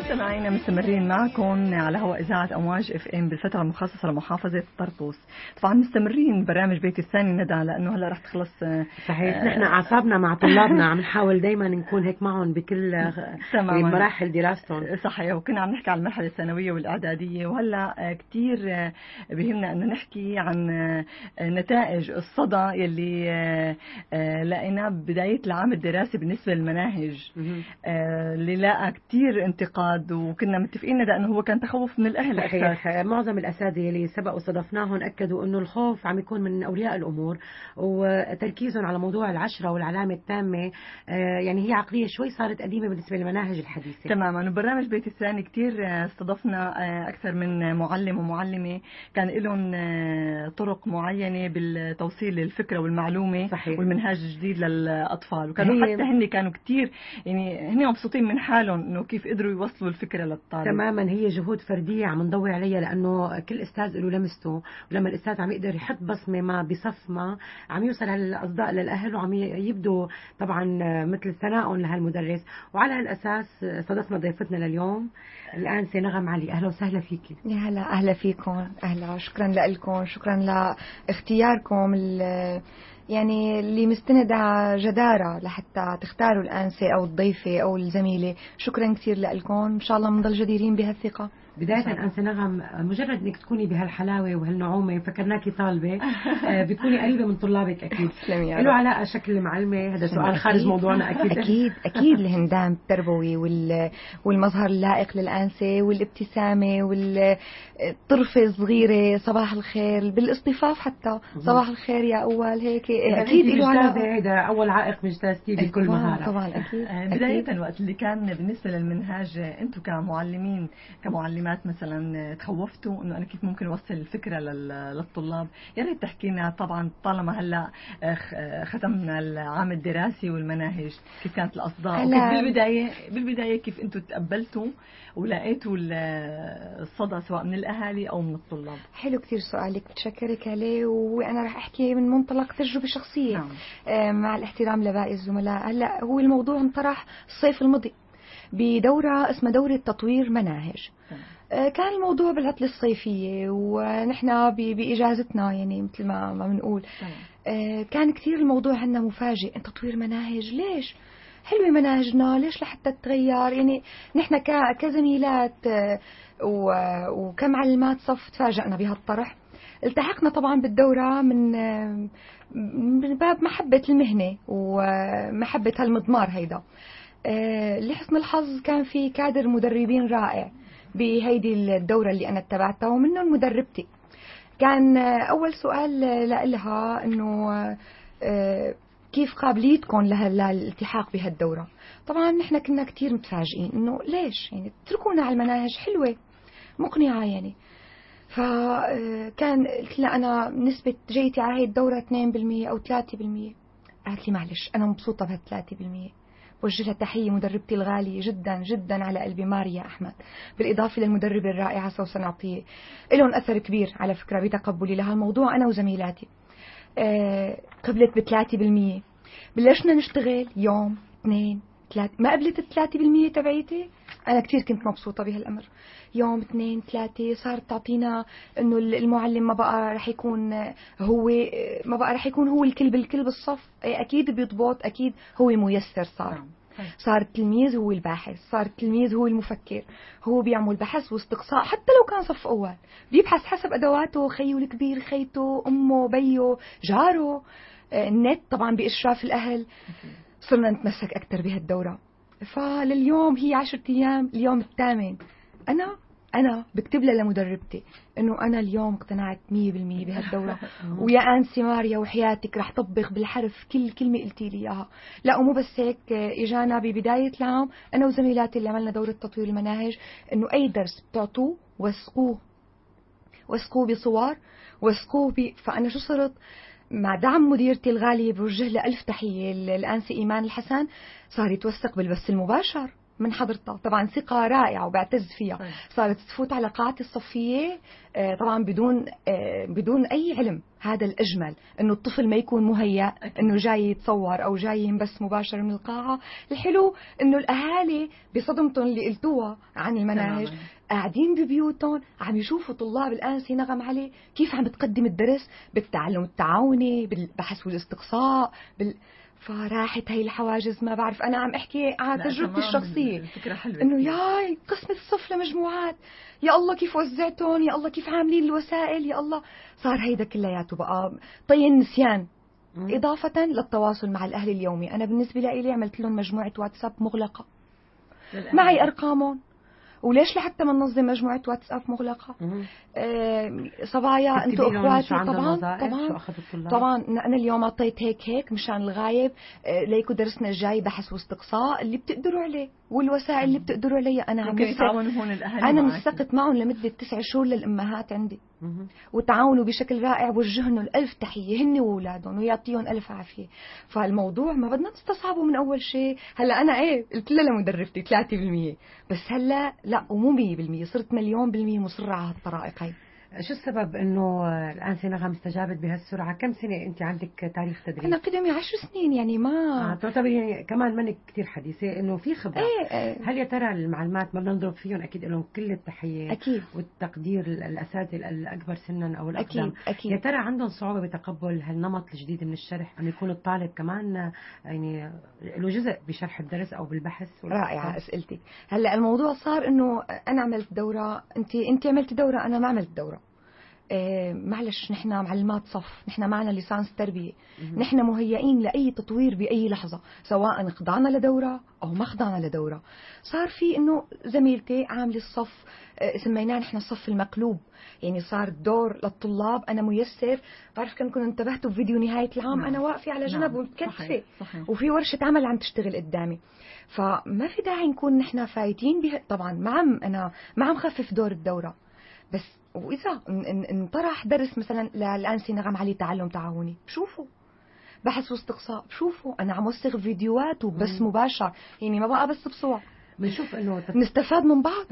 مستمعينا مستمرين معكم على هواء إذاعة أمواج اف ام بالفترة المخصصة لمحافظة طرطوس. طبعا مستمرين برنامج بيت الثاني ندى لأنه هلا رح تخلص. صحيح. نحن أعصابنا مع طلابنا عم نحاول دايما نكون هيك معهم بكل مراحل دراستهم. صحيح. وكنا عم نحكي عن المرحلة الثانوية والإعدادية، وهلا كتير بهمنا أنه نحكي عن نتائج الصدى يلي لقيناه بداية العام الدراسي بالنسبة للمناهج اللي لاقى كتير انتقاد، وكنا متفقين لأنه هو كان تخوف من الأهل أكثر. معظم الأساتذة اللي سبقوا صدفناهم أكدوا أنه الخوف عم يكون من أولياء الأمور، وتركيزهم على موضوع العشرة والعلامة التامة. يعني هي عقلية شوي صارت قديمة بالنسبة للمناهج الحديثة. تماما. وبرنامج بيت الثاني كتير استضفنا أكثر من معلم ومعلمة كان لهم طرق معينة بالتوصيل للفكرة والمعلومة. صحيح. والمنهاج الجديد للأطفال، وكانوا حتى هن كانوا كتير يعني هن مبسوطين من حالهم إنه كيف قدروا يوصلوا الفكرة للطالب. تماما. هي جهود فردية عم نضوي عليها، لأنه كل أستاذ له لمسته، ولما الأستاذ عم يقدر يحط بصمة ما بصف ما عم يوصل هالأصداء للأهل، وعم يبدو طبعا مثل ثناء لهالمدرس. وعلى هالأساس استضفنا ضيفتنا لليوم الآن نغم علي. أهلا وسهلا فيكي. يا هلا. أهلا فيكم. أهلا. شكرا لكم، شكرا لاختياركم يعني اللي مستند على جدارة لحتى تختاروا الأنسة أو الضيفة أو الزميلة. شكرا كثير لكم، إن شاء الله منضل جديرين بهالثقة. بداية أنسة نغم، مجرد أنك تكوني بهالحلاوة وهالنعومة فكرناكي طالبة بتكوني قريبة من طلابك أكيد. له علاقة شكل معلمة؟ هذا سؤال خارج موضوعنا أكيد. أكيد الهندام التربوي والمظهر اللائق للأنسة والابتسامة والطرفة الصغيرة، صباح الخير بالاصطفاف حتى صباح الخير يا أول هيك. أكيد له علاقة. هذا أول عائق مجتازتي بكل مهارة. طبعا أكيد. بداية وقت اللي كان بالنسبة للمنهاج، أنتم كمعلمين كمعلمات مثلا تخوفتوا انه انا كيف ممكن اوصل الفكره للطلاب؟ يا ريت تحكي لنا. طبعا طالما هلا ختمنا العام الدراسي والمناهج، كيف كانت الاصداء؟ وكيف بالبدايه كيف انتم تقبلتوا ولقيتوا الصدى سواء من الاهالي او من الطلاب؟ حلو كثير سؤالك، بتشكرك عليه. وانا راح احكي من منطلق تجربه شخصيه. نعم. مع الاحترام لباقي الزملاء. هلا هو الموضوع انطرح الصيف الماضي بدورة اسمها دورة تطوير مناهج. كان الموضوع بالعطلة الصيفية ونحن بإجازتنا، يعني مثل ما بنقول. كان كثير الموضوع عنا مفاجئ. تطوير مناهج ليش؟ حلوة مناهجنا، ليش لحتى تتغير؟ يعني نحن كزميلات وكمعلمات صف تفاجأنا بهالطرح. التحقنا طبعا بالدورة من باب محبة المهنة ومحبة هالمضمار هيدا. لحسن الحظ كان في كادر مدربين رائع بهيدي الدورة اللي أنا اتبعتها، ومنهم مدربتي. كان أول سؤال لها إنه كيف قابليتكم للالتحاق بهالدورة؟ طبعا نحن كنا كتير متفاجئين إنه ليش يعني تتركونا على المناهج حلوة مقنعة يعني. فكان قلت لها أنا نسبة جيتي على هاي الدورة 2% أو 3%. قالت لي معلش أنا مبسوطة بها 3%. وجه لها تحية مدربتي الغالية جدا جدا على قلبي ماريا أحمد، بالإضافة للمدربة الرائعة سوسن عطية. لهم أثر كبير على فكرة بتقبلي لها الموضوع أنا وزميلاتي. قبلت ب3%. بلشنا نشتغل يوم 2 3. ما قبلت 3% تبعيتي. أنا كتير كنت مبسوطة بهالأمر. يوم 2 3 صارت تعطينا إنه المعلم ما بقى رح يكون هو الكل بالكل بالصف. أكيد بيضبط، أكيد هو ميسر. صار التلميذ هو الباحث، صار التلميذ هو المفكر، هو بيعمل بحث واستقصاء حتى لو كان صف أول. بيبحث حسب أدواته، خيه الكبير، خيته، أمه، بيه، جاره، النت طبعا بإشراف الأهل. صرنا نتمسك أكتر بهالدورة. فلليوم هي 10 أيام، اليوم الثامن. أنا بكتب لها لمدربتي إنه أنا اليوم اقتنعت 100% بهالدورة. ويا أنسي ماريا وحياتك رح طبق بالحرف كل كلمة قلتي لي إياها. لا ومو بس هيك، إجانا ببداية العام أنا وزميلاتي اللي عملنا دورة تطوير المناهج إنه أي درس بتعطوه وثقوه بصور، فأنا شو صرت مع دعم مديرتي الغالية بوجه لها ألف تحية الأنسة إيمان الحسن. صار يتوثق بالبث المباشر من حضرتها. طبعا ثقة رائعة وبعتز فيها. صارت تفوت على قاعتي الصفية طبعا بدون أي علم. هذا الأجمل، إنه الطفل ما يكون مهيأ إنه جاي يتصور أو جاي ينبث مباشر من القاعة. الحلو إنه الأهالي بصدمتهم اللي قلتوها عن المناهج قاعدين ببيوتهم عم يشوفوا طلاب الآنسة نغم علي كيف عم بتقدم الدرس بالتعلم التعاوني، بالبحث والاستقصاء، فراحت هي الحواجز. ما بعرف، أنا عم أحكي عن تجربتي الشخصية، إنه ياي قسمة الصف لمجموعات، يا الله كيف وزعتهم، يا الله كيف عاملين الوسائل، يا الله. صار هيدا كلياته بقى طي النسيان، إضافة للتواصل مع الأهل اليومي. أنا بالنسبة لي عملت لهم مجموعة واتساب مغلقة معي أرقامهم. وليش لحتى ما ننظم مجموعة واتساب مغلقة؟ صبايا انتوا اخواتي. طبعا انا اليوم اعطيت هيك مشان الغايب، ليكوا درسنا الجاي بحث واستقصاء اللي بتقدروا عليه، والوسائل اللي بتقدروا عليها. انا عم انا نسقت معهم لمدة 9 شهور للامهات عندي، وتعاونوا بشكل رائع، وجهن الألف تحية هن وأولادهم ويعطيهم ألف عافية. فالموضوع ما بدنا نستصعبه من أول شيء. هلا أنا قلت لها لمدربتي 3%، بس هلا لا، ومو 100%، صرت 1,000,000% مصرة على هالطرائق هاي. شو السبب انه الآنسة نغم استجابت بهالسرعة؟ كم سنة انت عندك تاريخ تدريب؟ انا قدامي 10 سنين، يعني ما تعتبري كمان منك كثير حديثة، انه في خبرة. هل يا ترى المعلومات ما بدنا نضرب فيهم؟ اكيد لهم كل التحية أكيد والتقدير الاساتذة الاكبر سنا او الاقدم. أكيد. يا ترى عندهم صعوبة بتقبل هالنمط الجديد من الشرح، ان يكون الطالب كمان يعني له جزء بشرح الدرس او بالبحث؟ رائعة اسئلتك. هلا الموضوع صار انه انا عملت دورة، انت عملت دورة، انا ما عملت دورة. معلش، نحن معلمات صف، نحن معنا لسانس تربية، نحن مهيئين لأي تطوير بأي لحظة، سواء خضعنا لدورة أو ما خضعنا لدورة. صار في إنه زميلتي عاملة الصف، سميناه نحن الصف المقلوب، يعني صار الدور للطلاب أنا ميسر. بعرف كنتوا انتبهتوا بفيديو نهاية العام أنا واقفة على جنب ومتكتفة، وفي ورشة عمل عم تشتغل قدامي، فما في داعي نكون نحن فايتين طبعا أنا ما عم خفف دور الدورة، بس وإذا انطرح درس مثلا للآنسة نغم علي تعلم تعاوني، بشوفوا بحث واستقصاء، بشوفوا أنا عم وثق فيديوهات وبس مباشر، يعني ما بقى بس بصور. بنشوف انه نستفاد من بعض،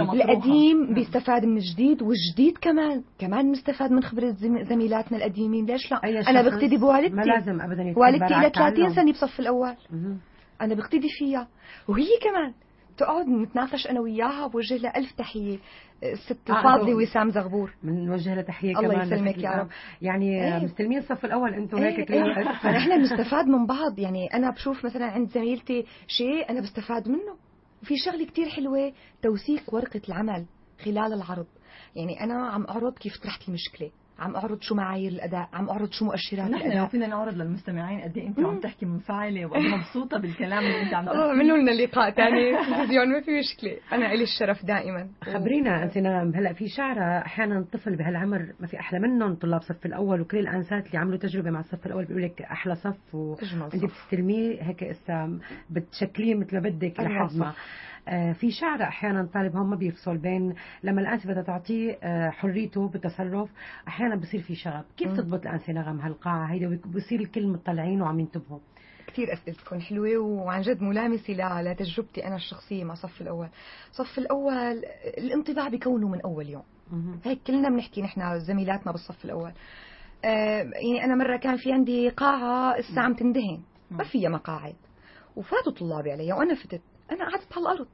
القديم بيستفاد من الجديد، والجديد كمان نستفاد من خبرة زميلاتنا القديمين. ليش لا؟ أنا بقتدي بوالدتي، ما لازم أبدا والدتي لها 30 سنة بصف الأول، أنا بقتدي فيها، وهي كمان تقعد نتناقش أنا وياها. بوجه لها ألف تحية الست الفاضلة وسام زغبور، من وجه لها تحية الله كمان. يسلمك يا رب. يعني مستلمين الصف الأول أنتم هيك نحن بنستفاد من بعض. يعني أنا بشوف مثلا عند زميلتي شيء أنا بستفاد منه. وفي شغلة كتير حلوة، توثيق ورقة العمل خلال العرض. يعني أنا عم أعرض كيف طرحت المشكلة، عم أعرض شو معايير الأداء، عم أعرض شو مؤشرات الأداء. نحن لو فينا نعرض للمستمعين قد ايه أنت عم تحكي منفعلة وقد مبسوطة بالكلام اللي أنت عم تحكي. اعملوا لنا لقاء ثاني تلفزيون، ما في مشكلة، أنا إلي الشرف دائما. خبرينا أنت نغم، هلا في شعرة أحيانا طفل بهالعمر ما في أحلى منهم طلاب صف الأول، وكل الأنسات اللي عملوا تجربة مع الصف الأول بيقول لك أحلى صف، وأنت بتستلميه هيك بتشكليه مثل ما بدك لحد ما في شعر احيانا طالب هم ما بيفصل بين لما الانسه بدها تعطيه حريته بالتصرف، احيانا بصير في شغب. كيف تضبط الانسه نغم هالقاعه هيدا وبصير الكل مطلعين وعم ينتبهوا؟ كثير اسئلتكم حلوه وعن جد ملامسه لتجربتي انا الشخصيه مع صف الاول. صف الاول الانطباع بكونه من اول يوم، هيك كلنا بنحكي نحن زميلاتنا بالصف الاول. يعني انا مره كان في عندي قاعه الساعه عم تندهن، ما فيها مقاعد، وفاتوا طلابي علي وانا فتت، انا قعدت على الارض.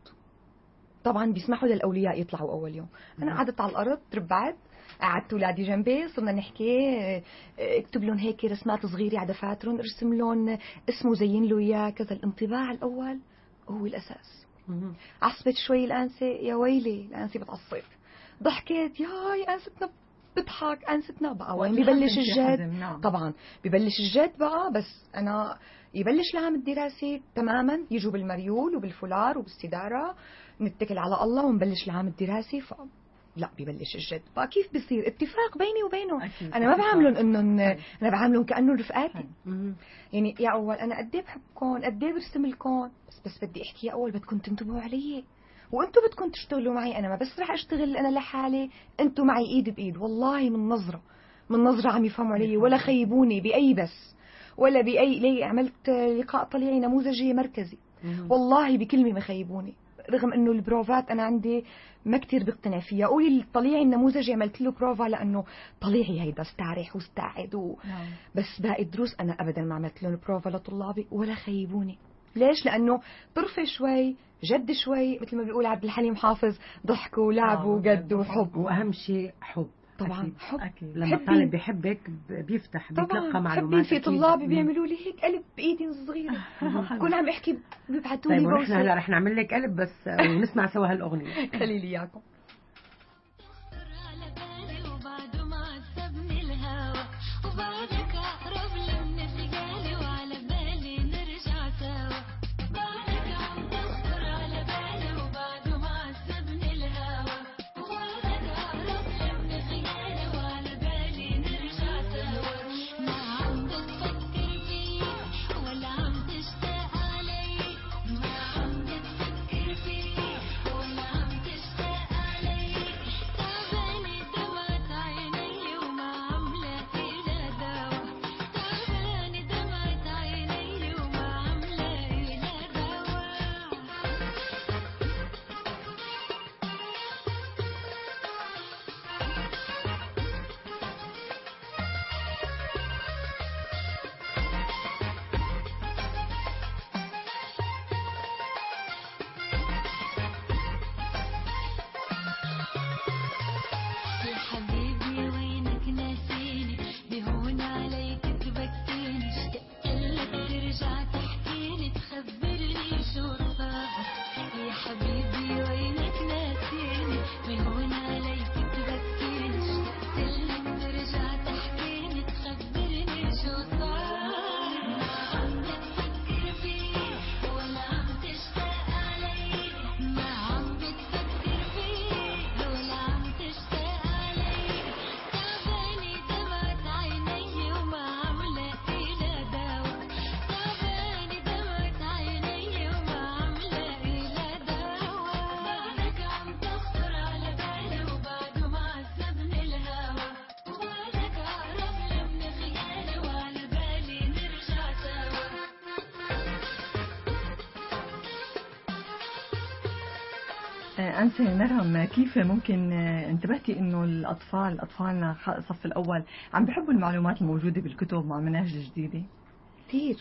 طبعا بيسمحوا للاولياء يطلعوا اول يوم، انا قعدت على الارض تربعت، قعدت اولادي جنبي، صرنا نحكي اكتب لهم هيك رسمات صغيره على دفاترهم، ارسم لهم اسمه زين له اياه كذا. الانطباع الاول هو الاساس. عصبت شوي الانسه، يا ويلي الانسه بتعصب، ضحكت ياي انستنا بتضحك، انستنا بقى وين ببلش الجد؟ طبعا ببلش الجد بقى، بس انا يبلش العام الدراسي تماما، يجوا بالمريول وبالفولار وبالسدارة، نتكل على الله ونبلش العام الدراسي. لا ببلش الجد بقى. كيف بصير اتفاق بيني وبينه؟ انا ما بعاملهم انهم انا بعاملهم كانه رفقاتي. يعني يا اول انا قد ايه بحبكم، قد ايه برسم لكم، بس بدي احكي يا اول بدكم تنتبهوا علي، وانتم بدكم تشتغلوا معي. انا ما بس رح اشتغل انا لحالي، انتم معي ايد بايد. والله من نظره عم يفهموا علي، ولا خيبوني باي بس ولا باي لي. عملت لقاء طليعي نموذجي مركزي، والله بكلمه ما خيبوني. رغم انه البروفات انا عندي ما كتير بقتنع فيها. قولي الطليعي النموذجي عملت له بروفا لانه طليعي هيدا استعرح واستعد بس باقي الدروس انا ابدا ما عملت لهم بروفا لطلابي ولا خيبوني. ليش؟ لانه طرفه شوي جد شوي، مثل ما بيقول عبد الحليم حافظ، ضحكوا ولعبوا وجد وحب، واهم شيء حب. طبعا أكيد. حب. أكيد. لما الطالب بيحبك بيفتح بيتلقى معلومات. حبين. في طلاب بيعملوا لي هيك قلب بايدي الصغيره كل عم احكي بيبعثوا لي طيب ونحن هلا رح نعمل لك قلب بس ونسمع سوا هالاغنيه. خلي لي اياكم. أنسة نرهم، كيف ممكن انتبهتي إنه أطفالنا الصف الأول عم بيحبوا المعلومات الموجودة بالكتب مع المناهج الجديدة؟ كتير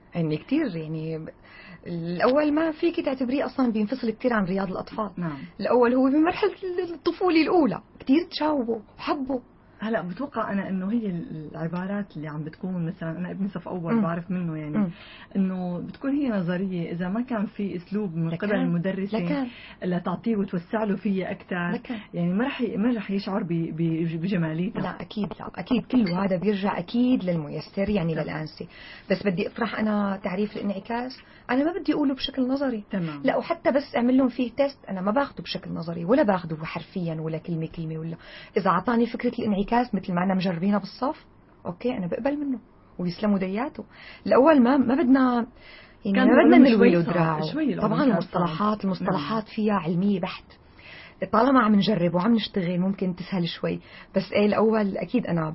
يعني الأول ما فيك تعتبريه أصلا بينفصل كتير عن رياض الأطفال. نعم. الأول هو بمرحلة الطفولة الأولى كتير تشاوبوا وحبوا. هلا بتوقع انا انه هي العبارات اللي عم بتكون مثلا انا ابني صف اول بعرف منه يعني انه بتكون هي نظريه، اذا ما كان في اسلوب من قبل المدرسه لتعطيه وتوسع له فيها اكثر يعني ما رح يشعر بجماليتها. لا اكيد كله هذا بيرجع اكيد للميسر يعني للانسه. بس بدي اطرح انا تعريف الانعكاس، انا ما بدي اقوله بشكل نظري. تمام. لا وحتى بس اعمل لهم فيه تيست انا ما باخده بشكل نظري ولا باخده حرفيا ولا كلمه ولا اذا اعطاني فكره الانعكاس مثل ما انا مجربينها بالصف اوكي انا بقبل منه ويسلموا دياته. الاول ما بدنا يعني ما بدنا نلوي له دراعه. طبعا المصطلحات فيها علميه بحت، طالما عم نجرب وعم نشتغل ممكن تسهل شوي. بس الاول اكيد انا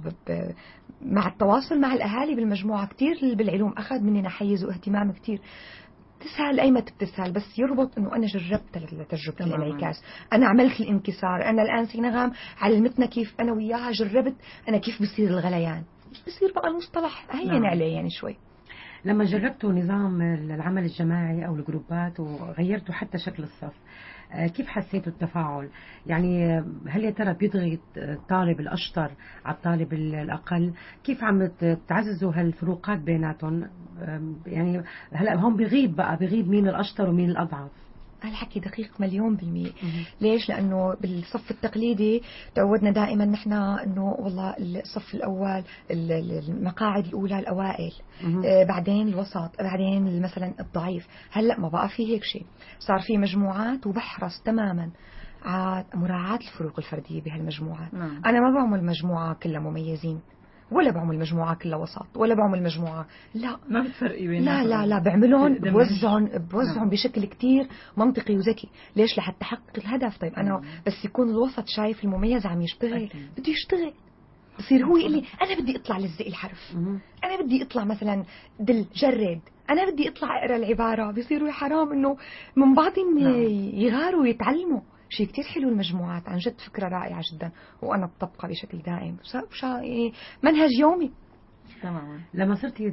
مع التواصل مع الاهالي بالمجموعه كثير بالعلوم اخذ مننا حيز واهتمام كثير. تسهل أي ما بتسهل بس يربط إنه أنا جربت تجربة الانعكاس، أنا عملت الانكسار، أنا الآن سينغام علمتنا كيف أنا وياها جربت أنا كيف بصير الغليان، بصير بقى المصطلح هين عليه يعني شوي. لما جربتوا نظام العمل الجماعي أو الجروبات وغيرتوا حتى شكل الصف كيف حسيتوا التفاعل؟ يعني هل يا ترى بيضغط الطالب الأشطر على الطالب الأقل؟ كيف عم تعززوا هالفروقات بيناتهم؟ يعني هلا هون بيغيب مين الأشطر ومين الأضعف. هالحكي دقيق 1,000,000%. ليش؟ لأنه بالصف التقليدي تعودنا دائما نحن أنه والله الصف الأول المقاعد الأولى الأوائل بعدين الوسط بعدين مثلا الضعيف. هلأ ما بقى في هيك شيء، صار في مجموعات وبحرص تماما على مراعاة الفروق الفردية بهالمجموعات. أنا ما بعمل مجموعة كلها مميزين ولا بعمل مجموعة كلها وسط ولا بعمل مجموعة ما بتفرقي بين لا بعملهم بوزعهم بشكل كتير منطقي وذكي. ليش؟ لحتى احقق الهدف. طيب انا بس يكون الوسط شايف المميز عم يشتغل بده يشتغل بصير هو يقول لي انا بدي اطلع لزق الحرف، انا بدي اطلع مثلا دل جرد، انا بدي اطلع اقرا العباره. بيصيروا يا حرام انه من بعضهم يغاروا ويتعلموا. شيء كتير حلو المجموعات، عن جد فكره رائعه جدا، وانا بطبقها بشكل دائم. يعني منهج يومي. تماما. لما صرتي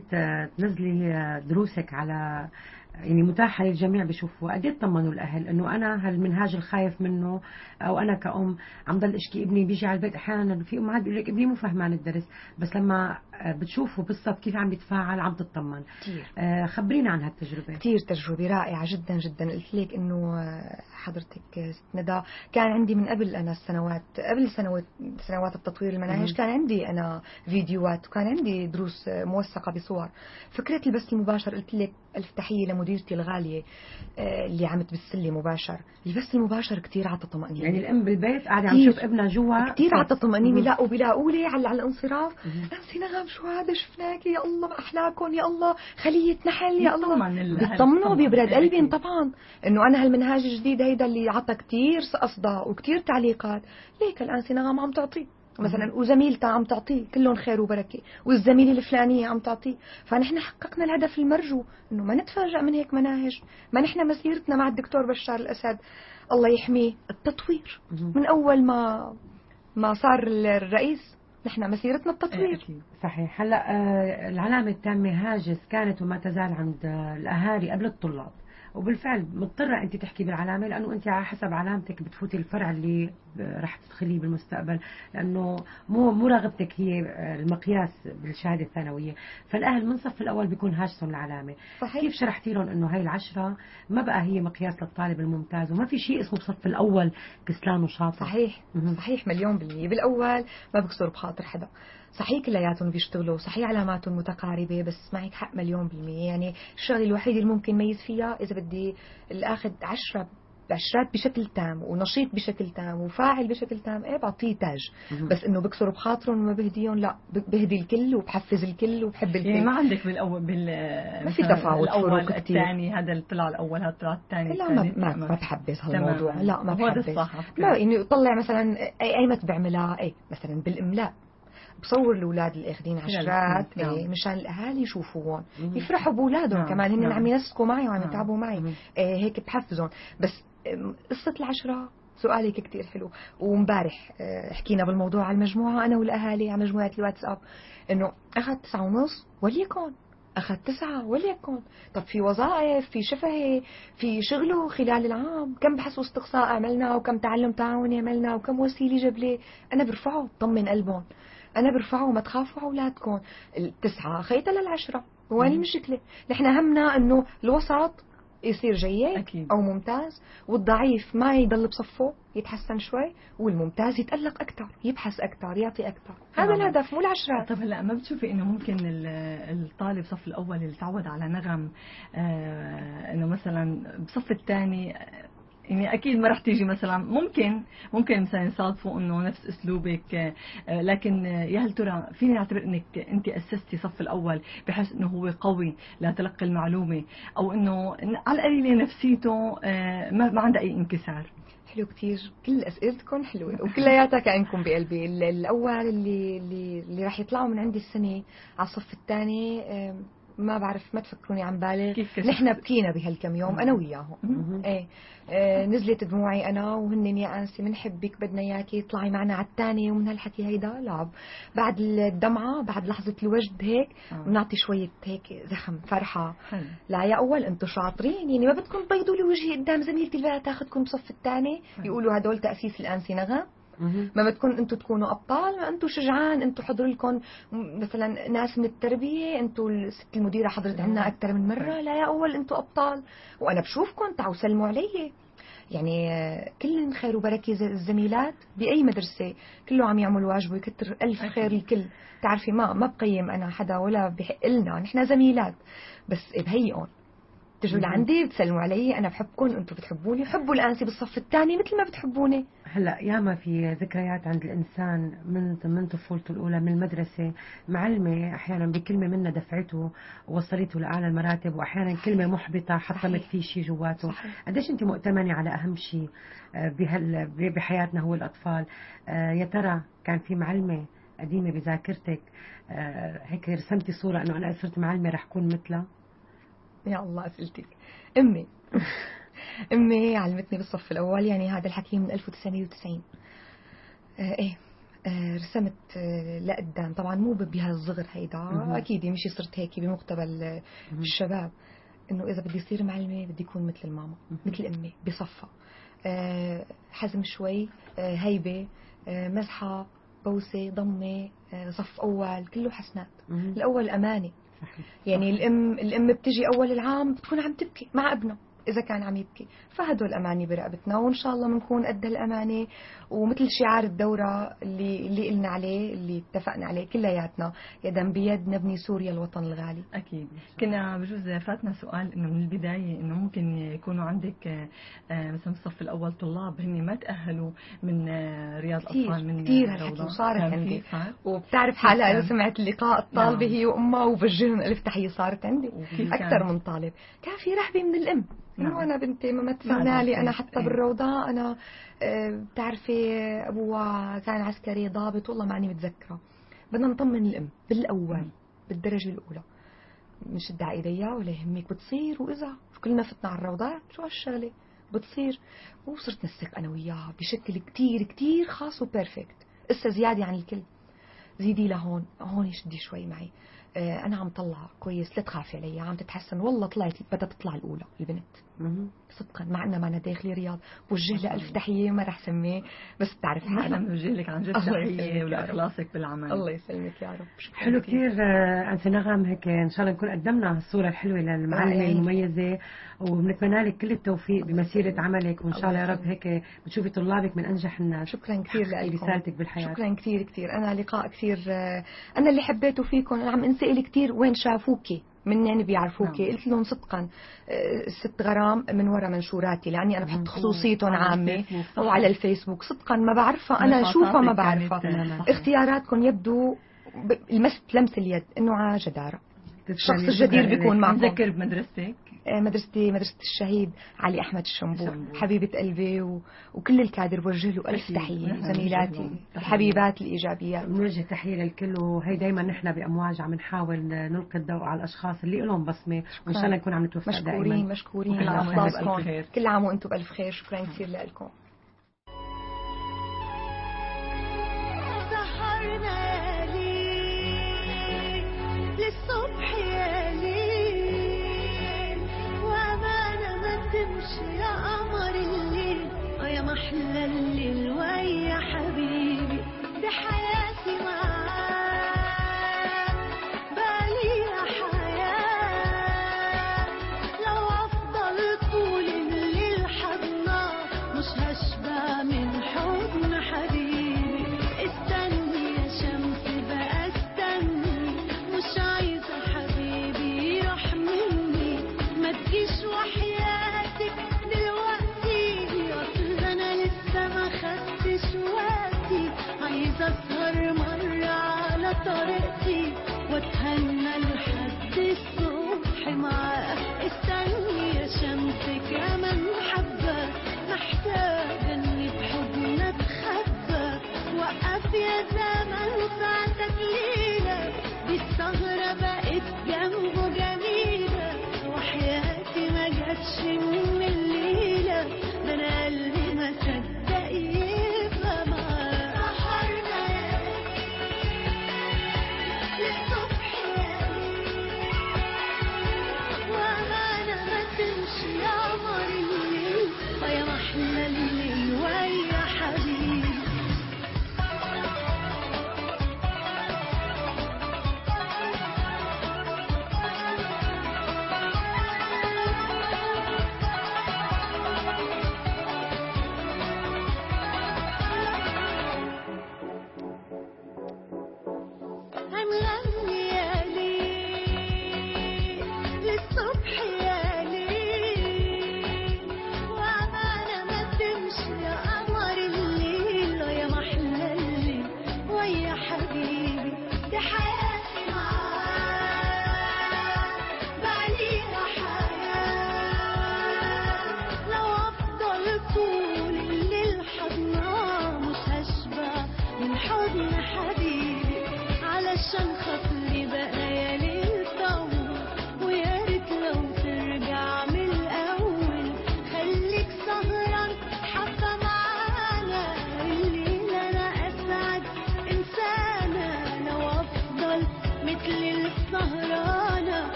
تنزلي دروسك على يعني متاحة للجميع بيشوفوا، قد ايه طمنوا الأهل إنه أنا هالمنهاج الخايف منه، أو أنا كأم عم ضل أشكي ابني بيجي على البيت أحيانا في أمهات بيقول لك ابني مو فهمان الدرس، بس لما بتشوفوا بالضبط كيف عم بيتفاعل عم تطمن. كتير. خبرينا عن هالتجربة. كتير تجربة رائعة جدا جدا. قلت لك إنه حضرتك ست ندى، كان عندي من قبل أنا قبل سنوات التطوير المناهج كان عندي أنا فيديوهات، وكان عندي دروس موثقة بصور. فكرة البث المباشر قلت لك ألف تحية لمديرتي الغالية اللي عم تبث لي مباشر. البث المباشر كتير عطى طمأنينة. يعني الأم بالبيت قاعدة عم تشوف ابنها جوا كتير عطى طمأنينة. لا وبيلاقوا لي على الانصراف أنسي نغم شو هذا شفناكي، يا الله ما أحلاكم، يا الله خلية نحل، يا الله بيطمنوا بيبرد قلبي طبعا إنه أنا هالمنهاج الجديد هيدا اللي عطى كتير أصداء وكتير تعليقات. ليك الأنسي نغم عم تعطيه مثلا، وزميلتها عم تعطيه، كلهم خير وبركة، والزميلة الفلانية عم تعطيه. فنحن حققنا الهدف المرجو، إنه ما نتفاجأ من هيك مناهج. ما نحن مسيرتنا مع الدكتور بشار الأسد الله يحميه التطوير من أول ما صار الرئيس، نحن مسيرتنا التطوير. صحيح. هلا العلامة التامة هاجس كانت وما تزال عند الأهالي قبل الطلاب، وبالفعل مضطرة أنت تحكي بالعلامة، لأنه أنت على حسب علامتك بتفوتي الفرع اللي رح تدخليه بالمستقبل، لأنه مو رغبتك هي المقياس بالشهادة الثانوية. فالأهل من صف الأول بيكون هاجسهم العلامة. صحيح. كيف شرحتي لهم إنه هاي العشرة ما بقى هي مقياس للطالب الممتاز، وما في شيء اسمه بصف الأول كسلان وشاطر؟ صحيح. صحيح 1,000,000%. بالأول ما بكسر بخاطر حدا. صحيح كلياتهم بيشتغلوا، صحيح علاماتهم متقاربة، بس معك حق 1,000,000%. يعني الشغله الوحيدة اللي ممكن ميز فيها إذا بدي الأخذ عشرات بشكل تام، ونشيط بشكل تام، وفاعل بشكل تام، ايه بعطيه تاج. بس انه بكسر بخاطرهم وما بهديهم، لا، بهدي الكل وبحفز الكل وبحب الكل. يعني ما عندك بالاول ما في تفاوت فروق كتير. الثاني هذا اللي طلع الاول هذا طلع الثاني. لا ما بحبز هالموضوع. لا ما بحبز. لا انه يطلع مثلا ايمت بعملها ايه مثلا بالاملاء، بصور الاولاد اللي اخذين عشرات إيه مشان الاهالي يشوفوهم يفرحوا باولادهم كمان، هن عم ينسقوا معي وعم يتعبوا معي. إيه هيك بحفزهم. بس قصة العشرة سؤالك كتير حلو. ومبارح حكينا بالموضوع على المجموعة أنا والأهالي على مجموعة الواتساب، إنه أخذ 9.5 وليكن أخذ 9 وليكن. طب في وظائف، في شفهي، في شغله خلال العام، كم بحث واستقصاء عملنا، وكم تعلم تعاوني عملنا، وكم وسيلة جبلة. أنا برفعه طمن قلبهم، أنا برفعه ما تخافوا أولادكم. 9 خيطة لل10. وين المشكلة؟ نحن همنا إنه الوسط يصير جيد أكيد. أو ممتاز، والضعيف ما يضل بصفه يتحسن شوي، والممتاز يتألق أكثر، يبحث أكثر، يعطي أكثر. هذا الهدف مو العشرات. طب هلا ما بتشوفي إنه ممكن الطالب صف الأول اللي تعود على نغم إنه مثلا بصف الثاني يعني أكيد ما رح تيجي مثلا، ممكن مثلا يصادفوا إنه نفس أسلوبك، لكن يا هل ترى فيني أعتبر إنك أنت أسستي صف الأول بحيث إنه هو قوي لتلقي المعلومة، أو إنه على القليلة نفسيته ما عنده أي انكسار؟ حلو كتير، كل أسئلتكم حلوة وكلياتها كأنكم بقلبي. الأول اللي راح يطلعوا من عندي السنة على الصف الثاني ما بعرف، ما تفكروني عم بالغ. نحن بكينا بهالكم يوم انا وياهم. نزلت دموعي انا وهن يا انسي بنحبك بدنا اياكي اطلعي معنا على الثاني، ومن هالحكي هيدا لعب. بعد الدمعه بعد لحظه الوجد هيك بنعطي شويه هيك زخم فرحه. لا يا اول انتم شاطرين، يعني ما بدكم تبيضوا لي وجهي قدام زميلتي اللي تاخذكم بصف الثاني يقولوا هدول تاسيس الانسي نغم. ما بدكم انتم تكونوا ابطال، ما انتم شجعان، انتم حضر لكم مثلا ناس من التربيه، انتم الست المديره حضرت عنا اكثر من مره. لا يا اول انتم ابطال، وانا بشوفكم تعوا سلموا علي. يعني كل خير وبركه الزميلات باي مدرسه كله عم يعمل واجبه، يكتر الف خير الكل. تعرفي ما بقيم انا حدا ولا بحق لنا، نحن زميلات بس بهيئهم تجوا لعندي بتسلموا علي، انا بحبكم انتم بتحبوني، حبوا الانسي بالصف الثاني مثل ما بتحبوني. هلا ياما في ذكريات عند الانسان من طفولته الاولى من المدرسه، معلمه احيانا بكلمه منها دفعته ووصلته لاعلى المراتب، واحيانا كلمه محبطه حطمت فيه شيء جواته. قديش انت مؤتمنه على اهم شيء بحياتنا هو الاطفال؟ يا ترى كان في معلمه قديمة بذاكرتك هيك رسمتي صورة إنه أنا صرت معلمة رح أكون مثلها؟ يا الله أسئلتك. أمي أمي علمتني بالصف الأول، يعني هذا الحكي من 1990. إيه رسمت لقدام، طبعا مو بهالصغر هيدا، أكيد مشي صرت هيك بمقتبل الشباب، إنه إذا بدي أصير معلمة بدي أكون مثل الماما، مثل أمي بصفها. حزم شوي، هيبة، مزحة، بوسة، ضمة، صف أول، كله حسنات. الأول أمانة. يعني الأم بتجي أول العام بتكون عم تبكي مع ابنها إذا كان عم يبكي، فهدول أماني برقبتنا، وإن شاء الله بنكون قد الأمانة. ومثل شعار الدورة اللي قلنا عليه، اللي اتفقنا عليه كلياتنا، يدا بيد نبني سوريا الوطن الغالي. أكيد. كنا بجوز فاتنا سؤال إنه من البداية إنه ممكن يكونوا عندك مثلا الصف الأول طلاب هن ما تأهلوا من رياض أطفال، من كثير هالحكي وصارت عندي، وبتعرف حالها إذا سمعت اللقاء الطالبة هي وأمها وبوجههم ألف تحية، صارت عندي أكثر من طالب. كان في رهبة من الأم، إنه أنا بنتي ما تفهمنا لي، أنا حتى بالروضة أنا بتعرفي أبوها كان عسكري ضابط، والله ماني متذكرة. بدنا نطمن الأم بالأول بالدرجة الأولى، مش ادعي ايديا ولا يهمك بتصير، وإذا كلنا فتنا على الروضات شو هالشغلة بتصير. وصرت نسك أنا وياها بشكل كتير كتير خاص وبيرفكت، إسا زيادة عن الكل. زيدي لهون، هون شدي شوي معي، أنا عم طلع كويس، لا تخافي علي، عم تتحسن، والله طلعت بدها تطلع الأولى البنت صدقا، مع أننا معنا داخلي رياض. بوجه لها ألف تحية، ما رح سميه بس بتعرف حالها. أنا بوجه لك عن جد تحية ولإخلاصك بالعمل. الله يسلمك يا رب. حلو كثير أنت نغم، هيك إن شاء الله نكون قدمنا الصورة الحلوة للمعلمة المميزة، وبنتمنى لك كل التوفيق بمسيرة عملك، وإن شاء الله يا رب هيك بتشوفي طلابك من أنجح الناس. شكرا كثير لكم رسالتك بالحياة. شكرا كثير كثير. أنا لقاء كثير، أنا اللي حبيته فيكم، أنا عم انسأل كثير وين شافوكي، من يعني بيعرفوكي. قلت لهم صدقا الست غرام من وراء منشوراتي، لاني انا بحط خصوصيتهم عامه او على الفيسبوك، صدقا ما بعرفها انا، اشوفها ما بعرفها. اختياراتكم يبدو لمس اليد انه على جداره. الشخص الجدير بيكون معكم. بتذكر بمدرستك؟ مدرستي مدرسة الشهيد علي أحمد الشنبور، حبيبة قلبي وكل الكادر بوجه له ألف تحية. زميلاتي الحبيبات الإيجابيات بنوجه تحية للكل، وهي دايما نحن بأمواج عم نحاول نلقي الضوء على الأشخاص اللي لهم بصمة، وإن شاء الله نكون عم نتوفق دائما. مشكورين كل عام وأنتم بألف خير. شكرا كثير لكم. للصبح يا ليل، وأمانة ما تمشي يا قمر الليل، ويا محلى الليل ويا حبيبي بحياتي معاك، بالي يا حياة. لو أفضل طول الليل حضناك مش هشبع من حضن حبيبي. استني يا شمس بقى استني، مش عايزة حبيبي يروح مني، ما تجيش وحياتك دلوقتي، أصل أنا لسه ما خدتش وقتي، عايزة أسهر مرة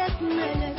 ملك